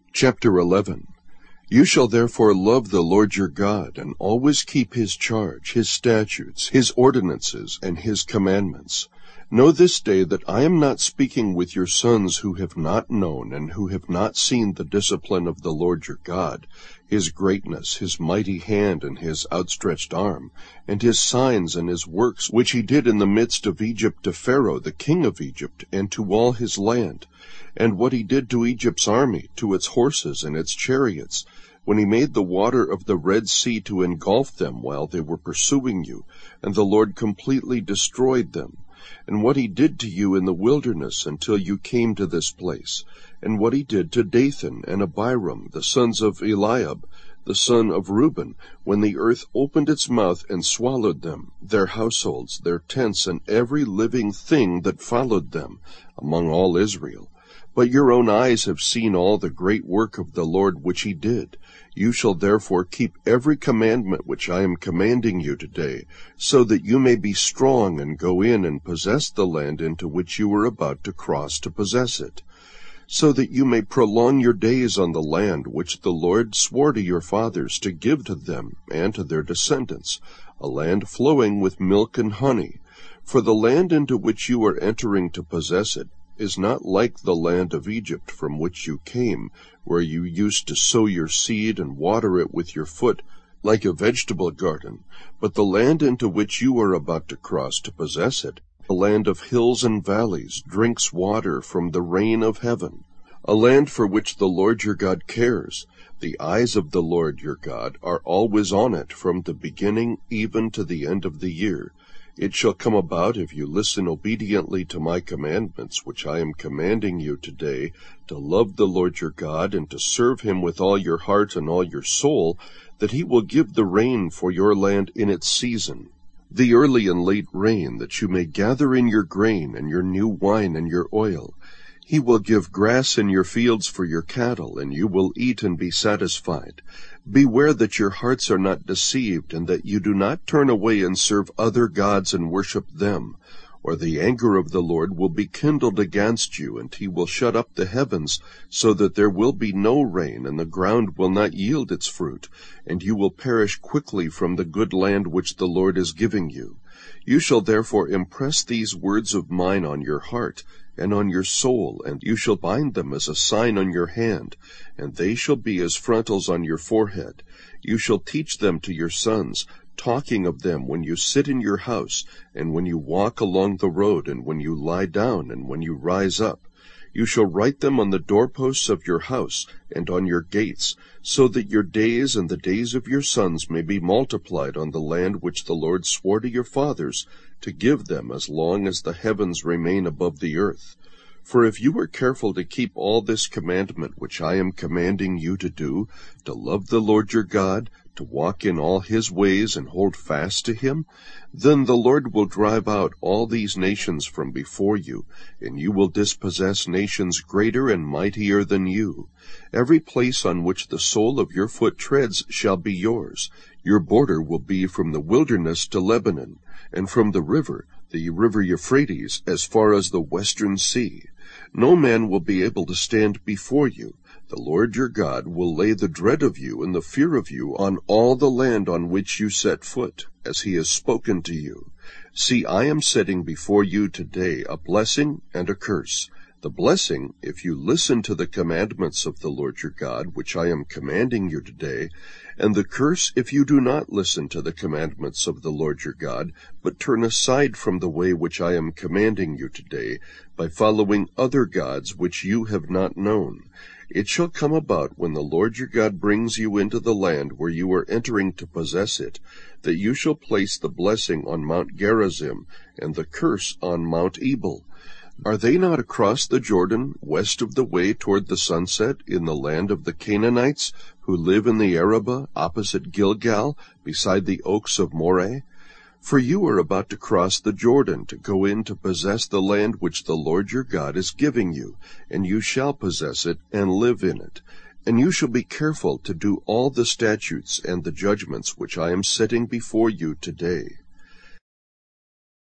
Chapter 11. You shall therefore love the Lord your God, and always keep his charge, his statutes, his ordinances, and his commandments. Know this day that I am not speaking with your sons who have not known and who have not seen the discipline of the Lord your God, his greatness, his mighty hand, and his outstretched arm, and his signs and his works, which he did in the midst of Egypt to Pharaoh the king of Egypt, and to all his land, and what he did to Egypt's army, to its horses and its chariots, when he made the water of the Red Sea to engulf them while they were pursuing you, and the Lord completely destroyed them, and what he did to you in the wilderness until you came to this place, and what he did to Dathan and Abiram, the sons of Eliab, the son of Reuben, when the earth opened its mouth and swallowed them, their households, their tents, and every living thing that followed them, among all Israel. But your own eyes have seen all the great work of the Lord which he did. You shall therefore keep every commandment which I am commanding you today, so that you may be strong and go in and possess the land into which you are about to cross to possess it, so that you may prolong your days on the land which the Lord swore to your fathers to give to them and to their descendants, a land flowing with milk and honey. For the land into which you are entering to possess it is not like the land of Egypt from which you came, where you used to sow your seed and water it with your foot, like a vegetable garden, but the land into which you are about to cross to possess it, a land of hills and valleys, drinks water from the rain of heaven, a land for which the Lord your God cares. The eyes of the Lord your God are always on it, from the beginning even to the end of the year. It shall come about, if you listen obediently to my commandments, which I am commanding you today, to love the Lord your God, and to serve him with all your heart and all your soul, that he will give the rain for your land in its season, the early and late rain, that you may gather in your grain, and your new wine, and your oil. He will give grass in your fields for your cattle, and you will eat and be satisfied. Beware that your hearts are not deceived, and that you do not turn away and serve other gods and worship them, or the anger of the Lord will be kindled against you, and he will shut up the heavens, so that there will be no rain, and the ground will not yield its fruit, and you will perish quickly from the good land which the Lord is giving you. You shall therefore impress these words of mine on your heart and on your soul, and you shall bind them as a sign on your hand, and they shall be as frontals on your forehead. You shall teach them to your sons, talking of them when you sit in your house, and when you walk along the road, and when you lie down, and when you rise up. You shall write them on the doorposts of your house and on your gates, so that your days and the days of your sons may be multiplied on the land which the Lord swore to your fathers to give them as long as the heavens remain above the earth. For if you are careful to keep all this commandment which I am commanding you to do, to love the Lord your God, to walk in all his ways and hold fast to him, then the Lord will drive out all these nations from before you, and you will dispossess nations greater and mightier than you. Every place on which the sole of your foot treads shall be yours. Your border will be from the wilderness to Lebanon, and from the river Euphrates, as far as the western sea. No man will be able to stand before you. The Lord your God will lay the dread of you and the fear of you on all the land on which you set foot, as he has spoken to you. See, I am setting before you today a blessing and a curse. The blessing, if you listen to the commandments of the Lord your God, which I am commanding you today, and the curse, if you do not listen to the commandments of the Lord your God, but turn aside from the way which I am commanding you today, by following other gods which you have not known. It shall come about, when the Lord your God brings you into the land where you are entering to possess it, that you shall place the blessing on Mount Gerizim, and the curse on Mount Ebal. Are they not across the Jordan, west of the way toward the sunset, in the land of the Canaanites, who live in the Arabah, opposite Gilgal, beside the oaks of Moreh? For you are about to cross the Jordan, to go in to possess the land which the Lord your God is giving you, and you shall possess it and live in it. And you shall be careful to do all the statutes and the judgments which I am setting before you today.